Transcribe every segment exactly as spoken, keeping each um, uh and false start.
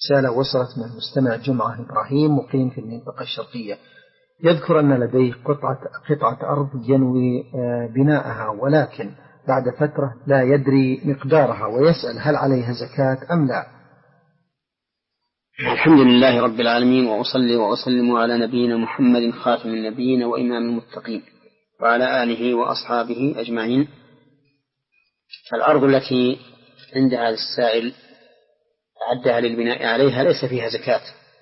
رسالة وصلت من المستمع جمعة إبراهيم مقيم في المنطقة الشرقية، يذكر أن لديه قطعة, قطعة أرض ينوي بناءها، ولكن بعد فترة لا يدري مقدارها، ويسأل هل عليها زكاة أم لا. الحمد لله رب العالمين، وأصلي وأسلم على نبينا محمد خاتم النبيين وإمام المتقين وعلى آله وأصحابه أجمعين. الأرض التي عند هذا السائل أعدها للبناء عليها ليس فيها زكاة،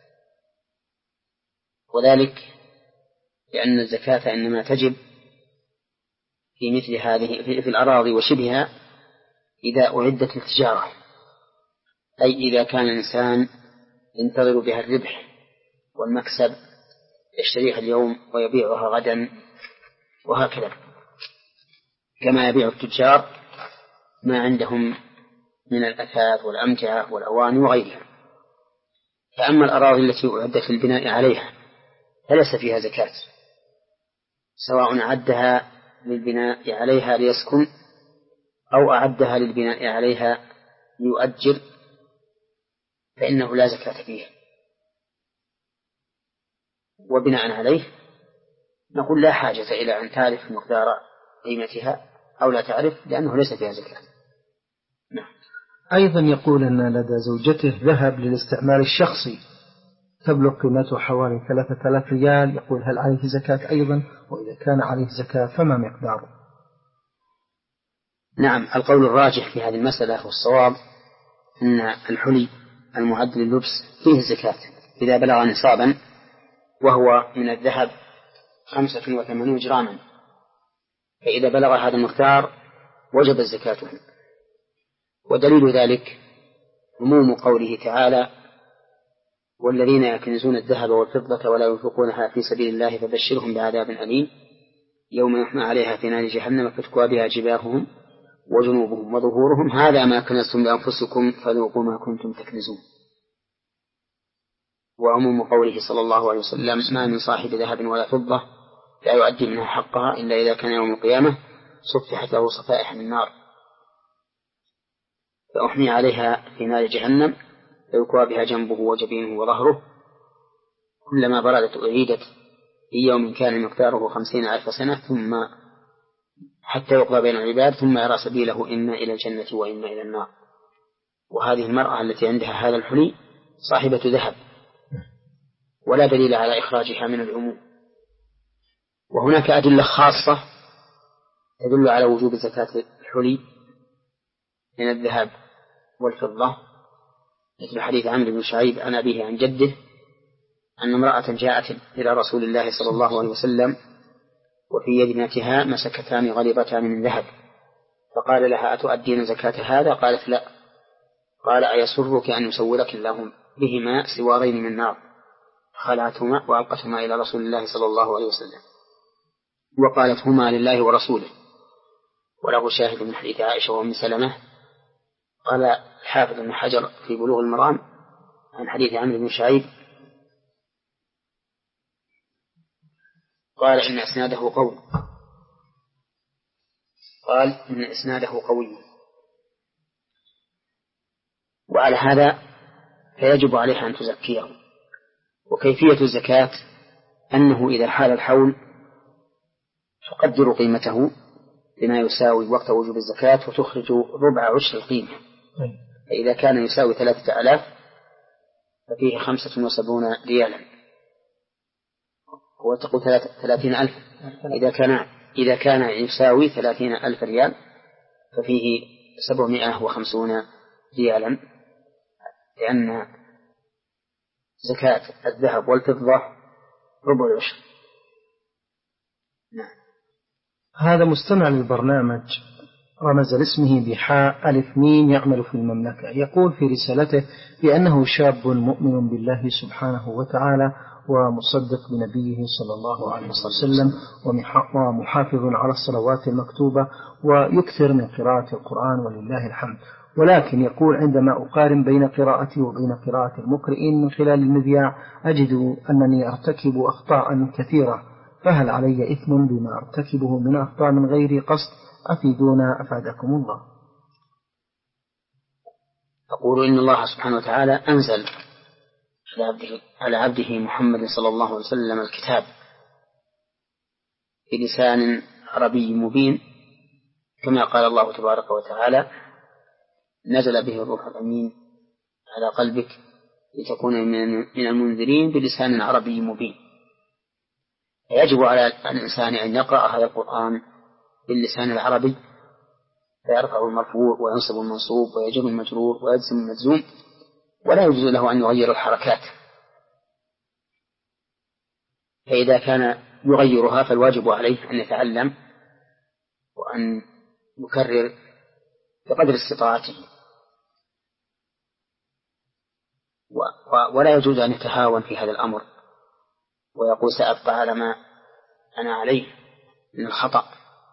وذلك لأن الزكاة إنما تجب في مثل هذه في الأراضي وشبهها إذا أعدت للتجارة، أي إذا كان الإنسان ينتظر بها الربح والمكسب، يشتريها اليوم ويبيعها غدا، وهكذا كما يبيع التجار ما عندهم من الأثاث والأمتعة والأواني وغيرها. فأما الأراضي التي أعدت للبناء عليها فليس فيها زكاة، سواء أعدها للبناء عليها ليسكن أو أعدها للبناء عليها ليؤجر، فإنه لا زكاة فيها. وبناء عليه نقول لا حاجة إلى أن تعرف مقدار قيمتها أو لا تعرف، لأنه ليس فيها زكاة. نعم. أيضا يقول أن لدى زوجته ذهب للاستعمال الشخصي تبلغ قيمته حوالي ثلاثة آلاف ريال، يقول هل عليه زكاة أيضا؟ وإذا كان عليه زكاة فما مقداره؟ نعم، القول الراجح في هذه المسألة والصواب أن الحلي المعد لللبس فيه الزكاة إذا بلغ نصابا، وهو من الذهب خمسة وثمانين جراما، فإذا بلغ هذا المقدار وجب الزكاة. ودليل ذلك عموم قوله تعالى: والذين يكنزون الذهب والفضة ولا ينفقونها في سبيل الله فبشرهم بعذاب أليم يوم يحمى عليها في نار جهنم فتكوى بها جباههم وجنوبهم وظهورهم هذا ما كنزتم لأنفسكم فذوقوا ما كنتم تكنزون. وعموم قوله صلى الله عليه وسلم: ما من صاحب ذهب ولا فضة لا يؤدي منها حقها إلا إذا كان يوم القيامة صفحت له صفائح من النار فأحمي عليها في نار جهنم فيكوى بها جنبه وجبينه وظهره كلما بردت أعيدت في يوم كان مقداره خمسين ألف سنة ثم حتى يقضى بين العباد ثم يرى سبيله إما إلى الجنة وإما إلى النار. وهذه المرأة التي عندها هذا الحلي صاحبة ذهب ولا دليل على إخراجها من العموم. وهناك أدلة خاصة تدل على وجوب زكاة الحلي من الذهب والفضة، مثل حديث عمرو بن شعيب عن أبيه عن جده أن امرأة جاءت إلى رسول الله صلى الله عليه وسلم وفي يد ابنتها مسكتان غليظتان من ذهب، فقال لها: أتؤدين زكاة هذا؟ قالت: لا. قال: أيسرك أن يسورك الله بهما سوارين من نار؟ خلعتهما وألقتهما إلى رسول الله صلى الله عليه وسلم وقالت: هما لله ورسوله. وله شاهد من حديث عائشة وأم سلمة. قال الحافظ بن حجر في بلوغ المرام عن حديث عمرو بن شعيب قال إن إسناده قوي قال إن إسناده قوي وعلى هذا فيجب عليها أن تزكيه. وكيفية الزكاة أنه إذا حال الحول تقدر قيمته بما يساوي وقت وجوب الزكاة وتخرج ربع عشر القيمة، فإذا كان يساوي ثلاثة آلاف ففيه خمسة وسبعون ريالا، وتقول ثلاثين ألف. إذا كان إذا كان يساوي ثلاثين ألف ريال ففيه سبعمائة وخمسون ريالا، لأن زكاة الذهب والفضة ربع العشر. نعم. هذا مستمع للبرنامج رمز لاسمه بحاء ألف ميم يعمل في المملكة، يقول في رسالته بأنه شاب مؤمن بالله سبحانه وتعالى ومصدق بنبيه صلى الله عليه وسلم ومحافظ على الصلوات المكتوبة ويكثر من قراءة القرآن ولله الحمد، ولكن يقول عندما أقارن بين قراءتي وبين قراءة المقرئين من خلال المذياع أجد أنني أرتكب أخطاء كثيرة، فهل علي إثم بما أرتكبه من أخطاء من غير قصد؟ أفيدونا أفادكم الله. أقول إن الله سبحانه وتعالى أنزل على عبده, على عبده محمد صلى الله عليه وسلم الكتاب بلسان عربي مبين، كما قال الله تبارك وتعالى: نزل به الروح الأمين على قلبك لتكون من المنذرين بلسان عربي مبين. يجب على الإنسان أن يقرأ هذا القرآن باللسان العربي، فيرفع المرفوع وينصب المنصوب ويجر المجرور ويجزم المجزوم، ولا يجوز له أن يغير الحركات. فإذا كان يغيرها فالواجب عليه أن يتعلم وأن يكرر بقدر استطاعته، ولا يجوز أن يتهاون في هذا الأمر ويقول سأبقى على ما أنا عليه من الخطأ.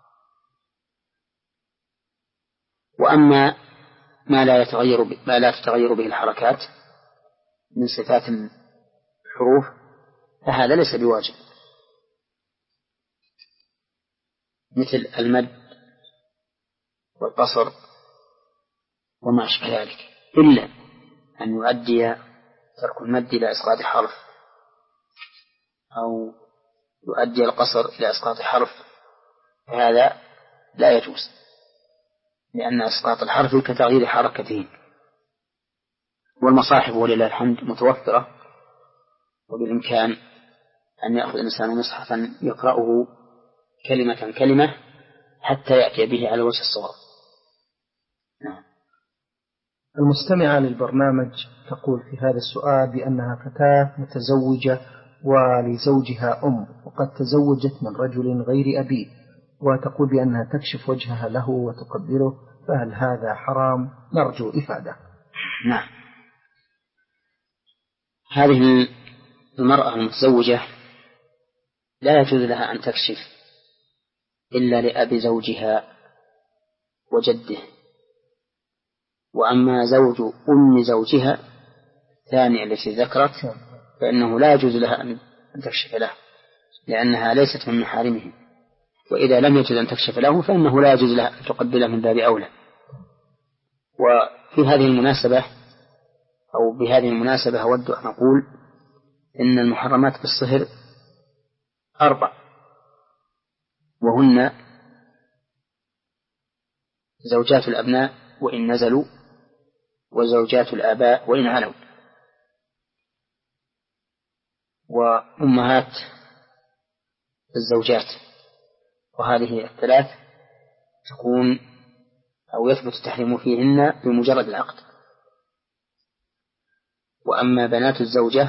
وأما ما لا يتغير ما لا تتغير به الحركات من صفات الحروف فهذا ليس بواجب، مثل المد والقصر وما أشبه ذلك، إلا أن يؤدي ترك المد إلى إسقاط حرف أو يؤدي القصر إلى إسقاط حرف، هذا لا يجوز، لأن إسقاط الحرف كتغيير حركته. والمصاحف ولله الحمد متوفرة، وبالإمكان أن يأخذ الإنسان مصحفا يقرأه كلمة كلمة حتى يأتي به على وجه الصواب. نعم. المستمعة للبرنامج تقول في هذا السؤال بأنها فتاة متزوجة ولزوجها أم، وقد تزوجت من رجل غير أبيه، وتقول بأنها تكشف وجهها له وتقبله، فهل هذا حرام؟ نرجو إفادة. نعم. هذه المرأة المتزوجة لا يجوز لها أن تكشف إلا لأبي زوجها وجده، وأما زوج أم زوجها ثانية التي ذكرت فإنه لا يجوز لها أن تكشف له، لأنها ليست من محارمه، وإذا لم يجوز أن تكشف له فإنه لا يجوز لها أن تقبله من باب أولى. وفي هذه المناسبة أو بهذه المناسبة أود أن أقول إن المحرمات في الصهر أربع، وهن زوجات الأبناء وإن نزلوا، وزوجات الآباء وإن علوا، وأمهات الزوجات، وهذه الثلاث تكون أو يثبت التحريم فيهن بمجرد العقد. وأما بنات الزوجة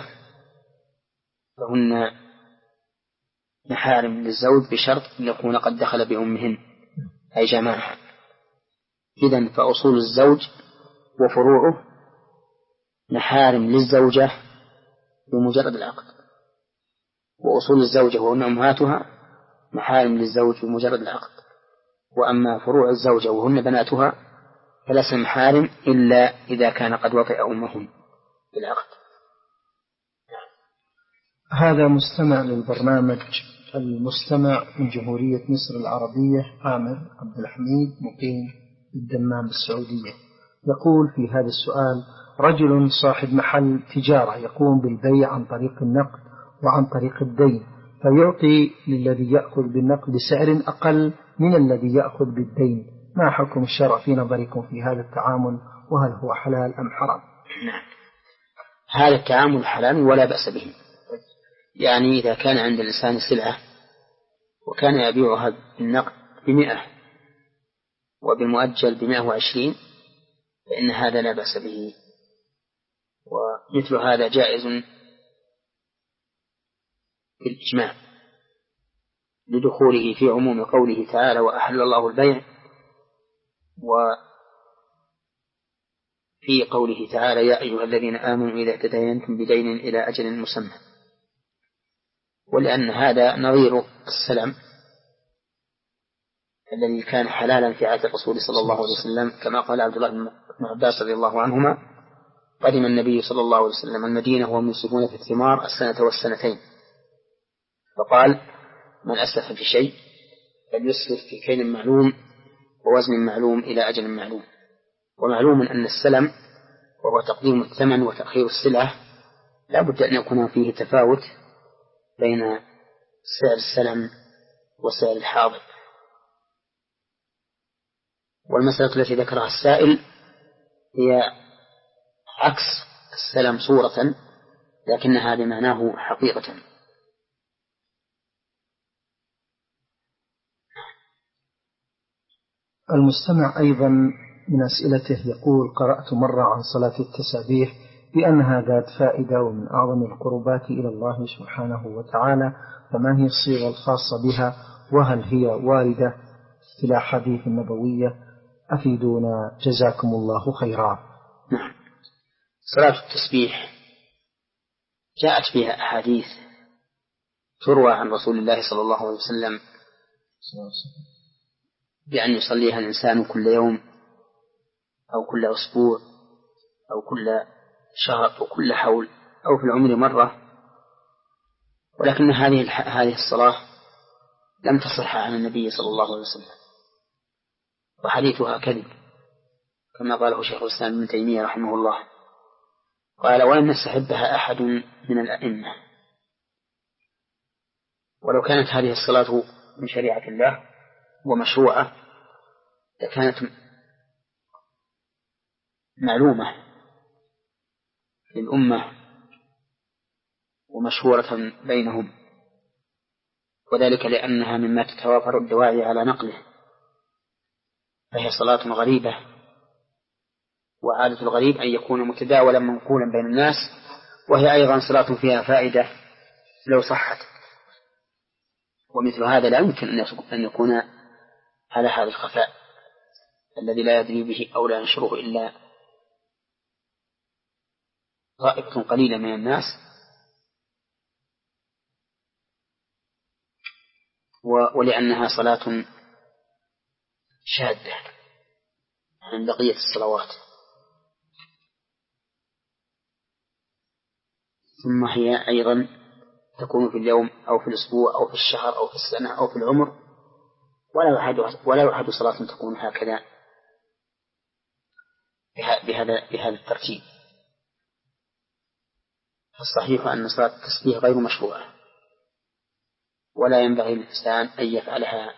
فهن محارم للزوج بشرط أن يكون قد دخل بأمهن أي جماعة. إذن فأصول الزوج وفروعه محارم للزوجة بمجرد العقد، وأصول الزوجة وهن أمهاتها محارم للزوج بمجرد العقد، وأما فروع الزوجة وهن بناتها فليس محارم إلا إذا كان قد وطئ أمهن بالعقد. هذا مستمع للبرنامج، المستمع من جمهورية مصر العربية عامر عبد الحميد مقيم بالدمام بالسعودية، يقول في هذا السؤال: رجل صاحب محل تجارة يقوم بالبيع عن طريق النقد وعن طريق الدين، فيعطي للذي يأخذ بالنقد بسعر أقل من الذي يأخذ بالدين، ما حكم الشرع في نظركم في هذا التعامل، وهل هو حلال أم حرام؟ نعم، هذا التعامل حلال ولا بأس به. يعني إذا كان عند الإنسان سلعة وكان يبيعها بالنقد بمئة وبالمؤجل بمئة وعشرين فإن هذا لا بأس به، ومثل هذا جائز بالإجماع لدخوله في عموم قوله تعالى: وأحل الله البيع، وفي قوله تعالى: يا أيها الذين آمنوا إذا تداينتم بدين إلى أجل مسمى. ولأن هذا نظير السلم الذي كان حلالا في عهد الرسول صلى الله عليه وسلم، كما قال عبد الله بن عباس رضي الله عنهما: قدم النبي صلى الله عليه وسلم المدينة وهم يسلفون في الثمار السنة والسنتين، فقال: من أسلف في شيء فليسلف في كيل معلوم ووزن معلوم إلى أجل معلوم. ومعلوم أن السلم وهو تقديم الثمن وتأخير السلعة لا بد أن يكون فيه تفاوت بين سعر السلم وسعر الحاضر. والمسألة التي ذكرها السائل هي عكس السلم صورة، لكنها بمعناه حقيقة. المستمع أيضا من أسئلته يقول: قرأت مرة عن صلاة التسابيح بأنها ذات فائدة ومن أعظم القربات إلى الله سبحانه وتعالى، فما هي الصيغة الخاصة بها، وهل هي واردة في الأحاديث النبوية؟ أفيدونا جزاكم الله خيرا. نعم، صلاة التسبيح جاءت فيها أحاديث تروى عن رسول الله صلى الله عليه وسلم بأن يصليها الإنسان كل يوم أو كل أسبوع أو كل شهر أو كل حول أو في العمر مرة، ولكن هذه هذه الصلاة لم تصح عن النبي صلى الله عليه وسلم، وحديثها كذب كما قاله شيخ الإسلام ابن تيمية رحمه الله، قال: ولم يستحبها أحد من الأئمة. ولو كانت هذه الصلاة من شريعة الله ومشروعة لكانت معلومة للأمة ومشهورة بينهم، وذلك لأنها مما تتوافر الدواعي على نقله، فهي صلاة غريبة، وعادة الغريب أن يكون متداولا منقولا بين الناس، وهي أيضا صلاة فيها فائدة لو صحت، ومثل هذا لا يمكن أن يكون على هذا الخفاء الذي لا يدري به أو لا ينشره إلا طائفة قليلة من الناس، ولأنها صلاة شاذة عن بقية الصلوات. ثم هي أيضا تكون في اليوم أو في الأسبوع أو في الشهر أو في السنة أو في العمر، ولا يعد ولا يعد صلاة تكون هكذا بهذا بهذا الترتيب. الصحيح أن صلاة التسبيح غير مشروعة، ولا ينبغي للإنسان أن يفعلها.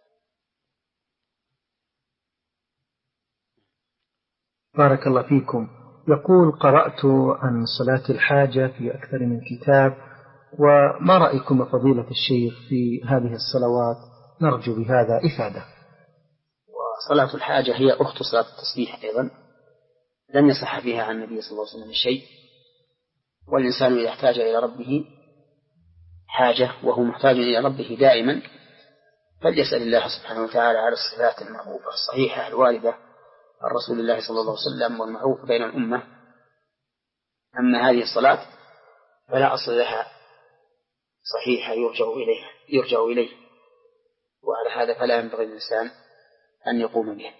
بارك الله فيكم. يقول: قرأت عن صلاة الحاجة في أكثر من كتاب، وما رأيكم فضيلة الشيخ في هذه الصلوات؟ نرجو بهذا إفادة. وصلاة الحاجة هي أخت صلاة التسبيح أيضا، لم يصح فيها عن النبي صلى الله عليه وسلم شيء، والإنسان إذا احتاج إلى ربه حاجة وهو محتاج إلى ربه دائما فليسأل الله سبحانه وتعالى على الصفات المعروفة الصحيحة الواردة عن رسول الله صلى الله عليه وسلم والمعروف بين الأمة. أما هذه الصلاة فلا أصل لها صحيحة يرجع إليه يرجع إليه وعلى هذا فلا ينبغي الإنسان أن يقوم به.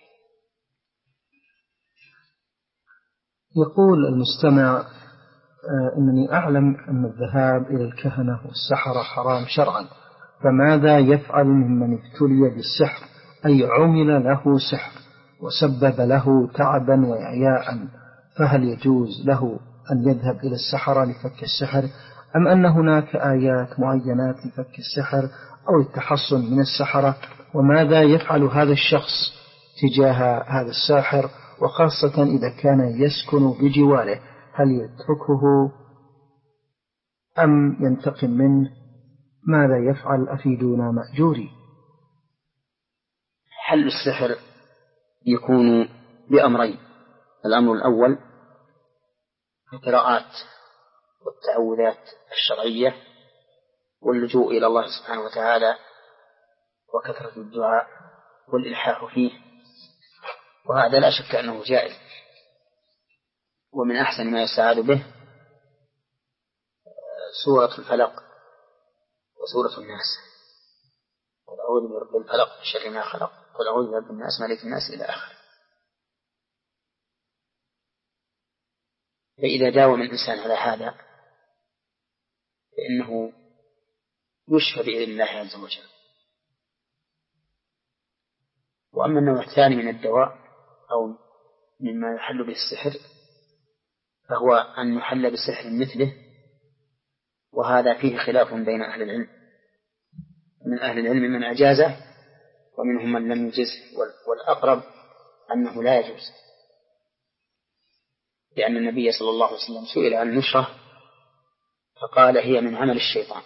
يقول المستمع: إنني أعلم أن الذهاب إلى الكهنة والسحرة حرام شرعا، فماذا يفعل ممن ابتلي بالسحر أي عمل له سحر وسبب له تعبا وإعياء، فهل يجوز له أن يذهب إلى السحرة لفك السحر، أم أن هناك آيات معينات لفك السحر أو التحصن من السحرة؟ وماذا يفعل هذا الشخص تجاه هذا الساحر، وخاصة إذا كان يسكن بجواره، هل يتركه أم ينتقم منه؟ ماذا يفعل؟ أفيدونا مأجوري. حل السحر يكون بأمرين: الأمر الأول القراءات والتعوذات الشرعية واللجوء إلى الله سبحانه وتعالى وكثرة الدعاء والإلحاح فيه، وهذا لا شك أنه جائز، ومن أحسن ما يستعاذ به سورة الفلق وسورة الناس: قل أعوذ برب الفلق من شر ما خلق، قل أعوذ برب الناس ملك الناس إلى آخر. فإذا داوم الإنسان على هذا فإنه يشفى بإذن الله عز وجل. وأما النوع الثاني من الدواء أو مما يحل به السحر فهو أن يحل بسحر مثله وهذا فيه خلاف بين أهل العلم، من أهل العلم من أجازه ومنهم من لم يجزه، والأقرب أنه لا يجوز، لأن النبي صلى الله عليه وسلم سئل عن النشرة فقال هي من عمل الشيطان،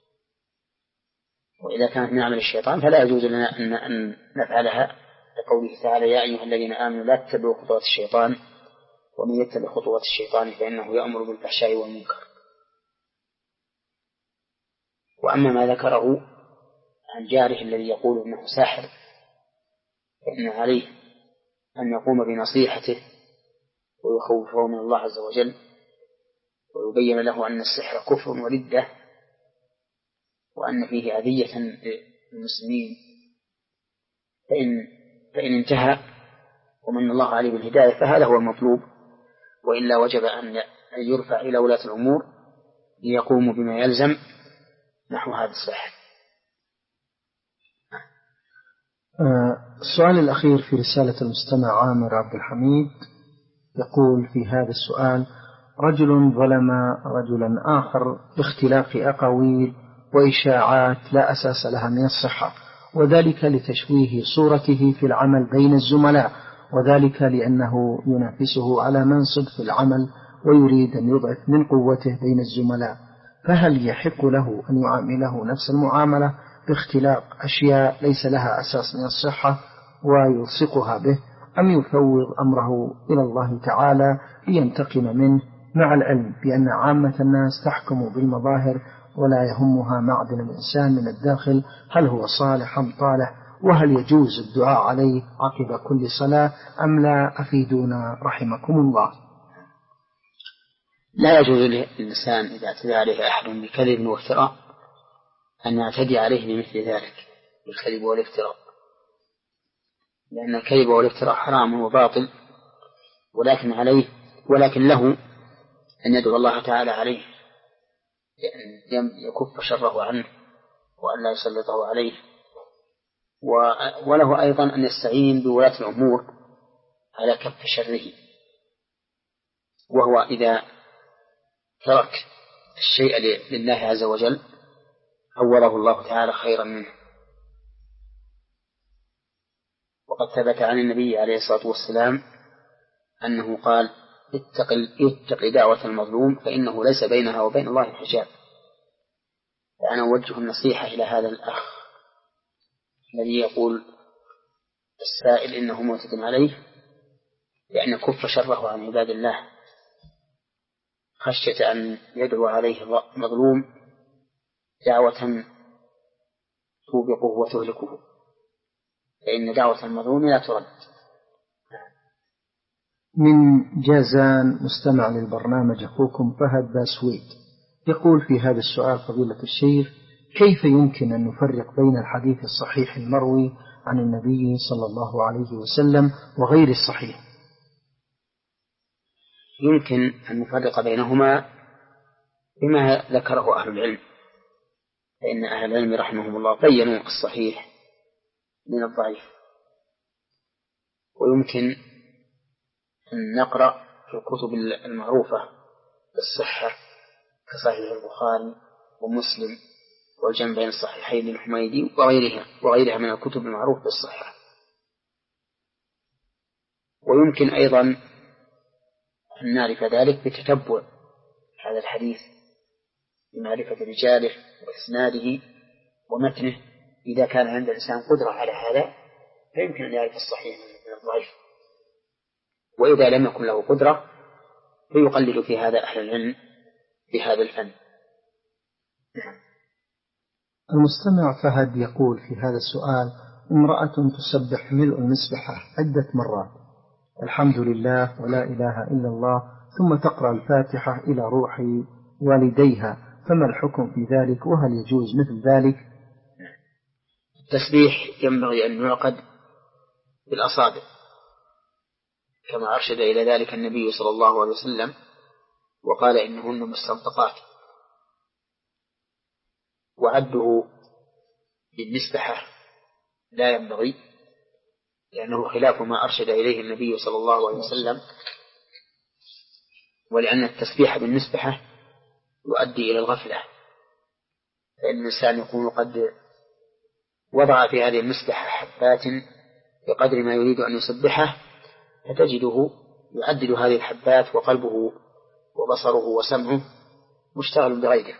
وإذا كانت من عمل الشيطان فلا يجوز لنا أن نفعلها، لقوله تعالى يا أيها الذين آمنوا لا تتبعوا خطوات الشيطان ومن يتبع خطوات الشيطان فإنه يأمر بالفحشاء والمنكر. وأما ما ذكره عن جاره الذي يقول إنه ساحر فإن عليه أن يقوم بنصيحته ويخوفه من الله عز وجل ويبين له أن السحر كفر وردة وأن فيه أذية للمسلمين، فإن, فإن انتهى ومن الله عليه بالهداية فهذا هو المطلوب، وإلا وجب أن يرفع إلى ولاة الأمور ليقوموا بما يلزم نحو هذا السحر. السؤال الأخير في رسالة المستمع عامر عبد الحميد يقول في هذا السؤال: رجل ظلم رجلا آخر باختلاف أقاويل وإشاعات لا أساس لها من الصحة، وذلك لتشويه صورته في العمل بين الزملاء، وذلك لأنه ينافسه على منصب في العمل ويريد أن يضعف من قوته بين الزملاء، فهل يحق له أن يعامله نفس المعاملة باختلاف أشياء ليس لها أساس من الصحة ويلصقها به، أم يفوض أمره إلى الله تعالى لينتقم منه، مع العلم بأن عامة الناس تحكم بالمظاهر ولا يهمها معدن الإنسان من الداخل هل هو صالح أم طالح، وهل يجوز الدعاء عليه عقب كل صلاة أم لا؟ أفيدونا رحمكم الله. لا يجوز للإنسان إذا اعتدى عليه أحد بكذب وافتراء أن يعتدي عليه بمثل ذلك بالكذب والافتراء، لأن الكذب والافتراء حرام وباطل، ولكن عليه ولكن له أن يدعو الله تعالى عليه لأن يكف شره عنه وأن لا يسلطه عليه، وله أيضا أن يستعين بولاة الأمور على كف شره، وهو إذا ترك الشيء لله عز وجل عوضه الله تعالى خيرا منه. وقد ثبت عن النبي عليه الصلاة والسلام أنه قال اتق, اتق دعوة المظلوم فإنه ليس بينها وبين الله حجاب. فأنا أوجه النصيحة إلى هذا الأخ الذي يقول السائل إنه معتد عليه لأن يكف شره عن عباد الله خشية أن يدعو عليه مظلوم دعوة توبقه وتهلكه، فإن دعوة المظلوم لا ترد. من جازان مستمع للبرنامج أخوكم فهد باسويد يقول في هذا السؤال: فضيلة الشيخ، كيف يمكن أن نفرق بين الحديث الصحيح المروي عن النبي صلى الله عليه وسلم وغير الصحيح؟ يمكن أن نفرق بينهما بما ذكره أهل العلم، فإن أهل العلم رحمهم الله بينوا الصحيح من الضعيف، ويمكن أن نقرأ في الكتب المعروفة بالصحة كصحيح البخاري ومسلم والجمع بين الصحيحين للحميدي وغيرها وغيرها من الكتب المعروفة بالصحة. ويمكن أيضا أن نعرف ذلك بتتبع هذا الحديث بمعرفة رجاله وإسناده ومتنه، إذا كان عند الإنسان قدرة على هذا فيمكن أن يعرف الصحيح من الضعيف، وإذا لم يكن له قدرة فيقلد في هذا أهل العلم بهذا الفن. المستمع فهد يقول في هذا السؤال: امرأة تسبح ملء المسبحة عدة مرات الحمد لله ولا إله إلا الله ثم تقرأ الفاتحة إلى روح والديها، فما الحكم في ذلك وهل يجوز مثل ذلك؟ التسبيح ينبغي أن يعقد بالأصابع كما أرشد إلى ذلك النبي صلى الله عليه وسلم وقال إنهن مستنطقات، وعده بالمسبحة لا ينبغي لأنه خلاف ما أرشد إليه النبي صلى الله عليه وسلم، ولأن التسبيح بالمسبحة يؤدي إلى الغفلة فإن الإنسان يكون قد وضع في هذه المسبحة حبات بقدر ما يريد أن يسبحه، فتجده يعدد هذه الحبات وقلبه وبصره وسمعه مشتغل بغيره،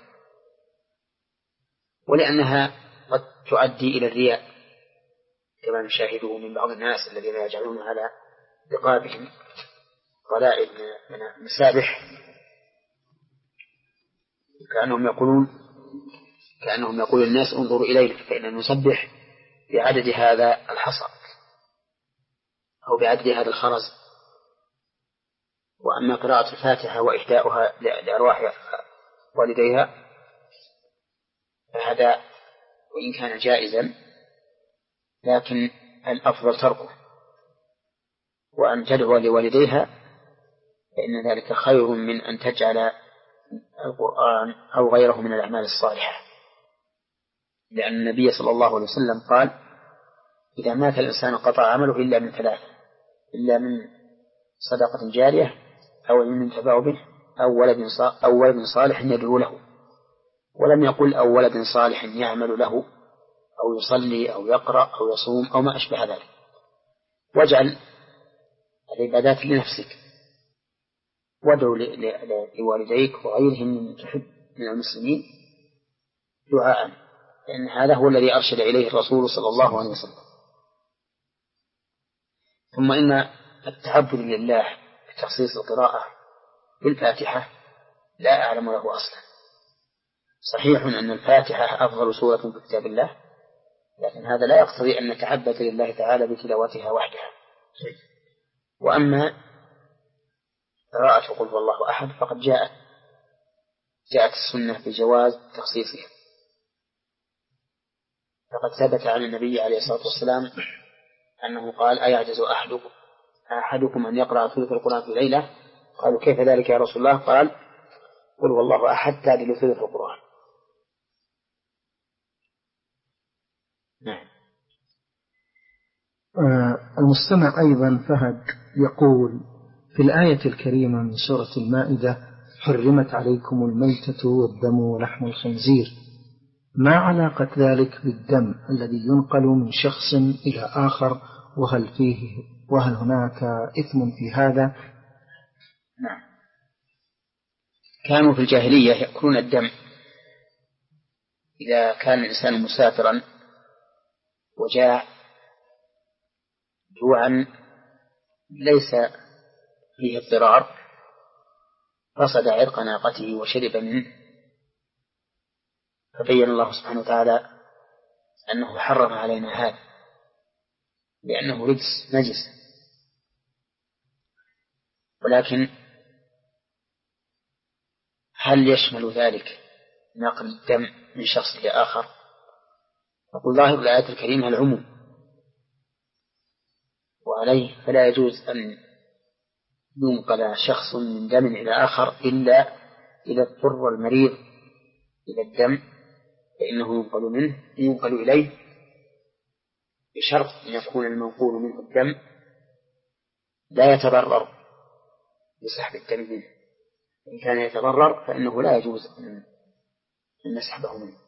ولأنها قد تؤدي إلى الرياء كما نشاهده من بعض الناس الذين يجعلون على رقابهم قلائد من المسابح كأنهم يقولون كأنهم يقول الناس انظروا إلينا فإننا نسبح بعدد هذا الحصى أو بعدد هذا الخرز. وأما قراءة الفاتحة وإهداؤها لأرواح والديها فهذا وإن كان جائزا لكن الأفضل تركه، وأن تدعو لوالديها فإن ذلك خير من أن تجعل القرآن أو غيره من الأعمال الصالحة، لأن النبي صلى الله عليه وسلم قال إذا مات الإنسان قطع عمله إلا من ثلاث، إلا من صدقة جارية أو علم ينتفع به أو ولد أو ولد صالح يدعو له، ولم يقل أو ولد صالح يعمل له أو يصلي أو يقرأ أو يصوم أو ما أشبه ذلك. واجعل العبادات لنفسك وادعو لوالديك وغيرهم من تحب من المسلمين دعاء، لأن هذا هو الذي أرشد إليه الرسول صلى الله عليه وسلم. ثم إن التعبد لله بتخصيص القراءة بالفاتحة لا أعلم له أصلا. صحيح أن الفاتحة أفضل سورة في كتاب الله، لكن هذا لا يقتضي أن نتعبد لله تعالى بتلاوتها وحدها. وأما قراءة قل هو الله أحد فقد جاءت جاءت السنة بجواز تخصيصها، فقد ثبت عن النبي عليه الصلاة والسلام أنه قال أيعجز أحدكم أحدكم أن يقرأ ثلث القرآن في ليلة؟ قالوا كيف ذلك يا رسول الله؟ قال قل هو الله أحد تعدل ثلث القرآن. نعم. آه المستمع أيضا فهد يقول في الآية الكريمة من سورة المائدة حرمت عليكم الميتة والدم ولحم الخنزير، ما علاقة ذلك بالدم الذي ينقل من شخص إلى آخر، وهل فيه وهل هناك إثم في هذا؟ نعم. كانوا في الجاهلية يأكلون الدم إذا كان الإنسان مسافرا وجاع جوعا ليس فيه اضطرار فصد عرق ناقته وشرب منه، فبين الله سبحانه وتعالى أنه حرم علينا هذا لأنه رجس نجس. ولكن هل يشمل ذلك نقل الدم من شخص لآخر؟ نقول ظاهر الآية الكريمة العموم، وعليه فلا يجوز أن ينقل شخص من دم إلى آخر إلا إذا اضطر المريض إلى الدم فإنه ينقل منه ينقل إليه بشرط أن يكون المنقول منه الدم لا يتضرر بسحب الدم منه. إن كان يتضرر فإنه لا يجوز أن نسحبه منه.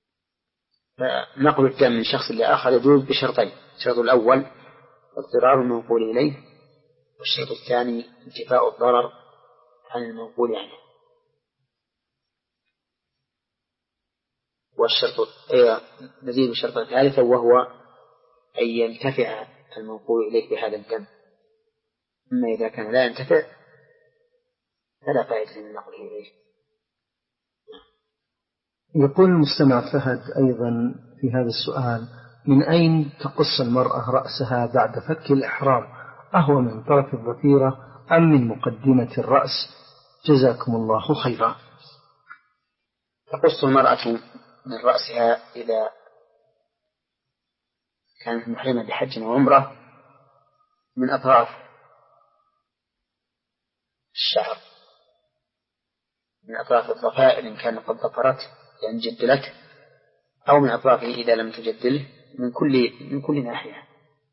فنقل الدم من شخص لآخر يجوز بشرطين: الشرط الأول اضطرار المنقول إليه، والشرط الثاني انتفاء الضرر عن المنقول عنه. والشرط نزيد بشرط ثالثا وهو أن ينتفع المنقول إليه بهذا الدم، أما إذا كان لا ينتفع فلا فائدة من نقله إليه. يقول المستمع فهد أيضا في هذا السؤال: من أين تقص المرأة رأسها بعد فك الإحرام؟ أهو من طرف الضفيرة أم من مقدمة الرأس؟ جزاكم الله خيرا. تقص المرأة من رأسها إذا كانت محرمة بحج وعمرة من أطراف الشعر، من أطراف الضفائر إن كان قد ضفرت يعني جدلت، أو من أطرافه إذا لم تجدله، من كل من كل ناحية،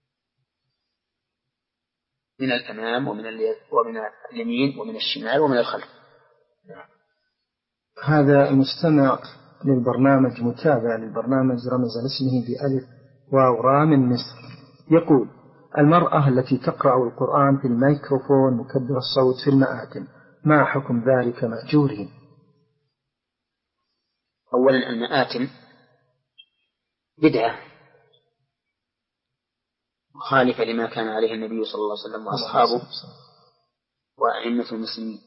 من الأمام ومن ومن اليمين ومن الشمال ومن الخلف. هذا المستمع للبرنامج، متابع للبرنامج، رمز لاسمه بألف واو را من مصر، يقول: المرأة التي تقرأ القرآن في الميكروفون مكبر الصوت في المآتم، ما حكم ذلك مأجورين؟ أولا المآتم بدعة مخالفة لما كان عليه النبي صلى الله عليه وسلم وأصحابه وأئمة المسلمين،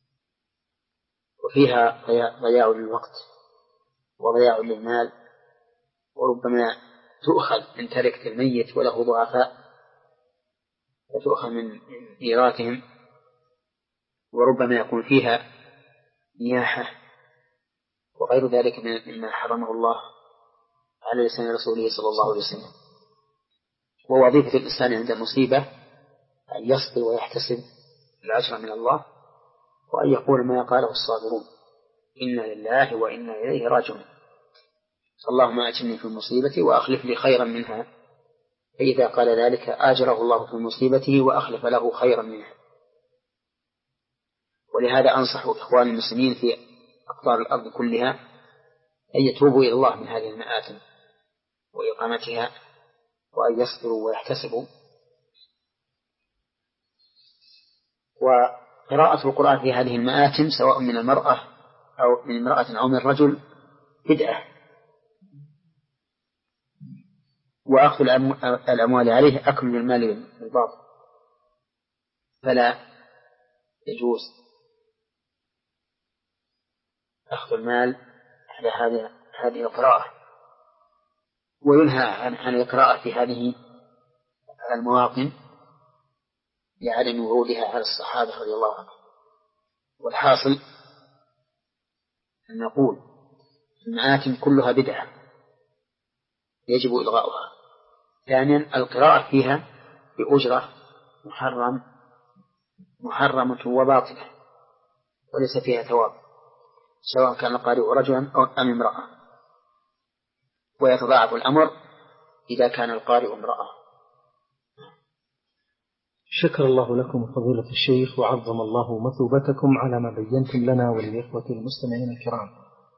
وفيها ضياع للوقت وضياع للمال، وربما تؤخذ من تركة الميت وله ضعفاء وتؤخذ من ميراثهم، وربما يكون فيها نياحة وغير ذلك مما حرمه الله على لسان رسوله صلى الله عليه وسلم. ووظيفة الإنسان عند المصيبة أن يصبر ويحتسب الأجر من الله، وأن يقول ما قاله الصابرون: إنا لله وإنا إليه راجعون، اللهم أجرني في مصيبتي وأخلف لي خيرا منها. فإذا قال ذلك آجره الله في مصيبته وأخلف له خيرا منها. ولهذا أنصح إخوان المسلمين في أقطار الأرض كلها أن يتوبوا إلى الله من هذه المآتم وإقامتها، وأن يصبروا ويحتسبوا. وقراءة القرآن في هذه المآتم سواء من المرأة أو من امرأة أو من رجل بدعة، وأخذ الأموال عليه أكل للمال بالباطل، فلا يجوز أخذ المال على هذه هذه القراءة. وينهى عن القراءة في هذه المواطن لعدم ورودها على الصحابة رضي الله عنهم. والحاصل أن نقول المآتم كلها بدعة يجب إلغاؤها. ثانيا القراءة فيها بأجرة محرم محرمة وباطلة وليس فيها ثواب، سواء كان القارئ رجلا أو أم امرأة، ويتضاعف الأمر إذا كان القارئ امرأة. شكر الله لكم فضيلة الشيخ، وعظم الله مثوبتكم على ما بينتم لنا وللإخوة المستمعين الكرام.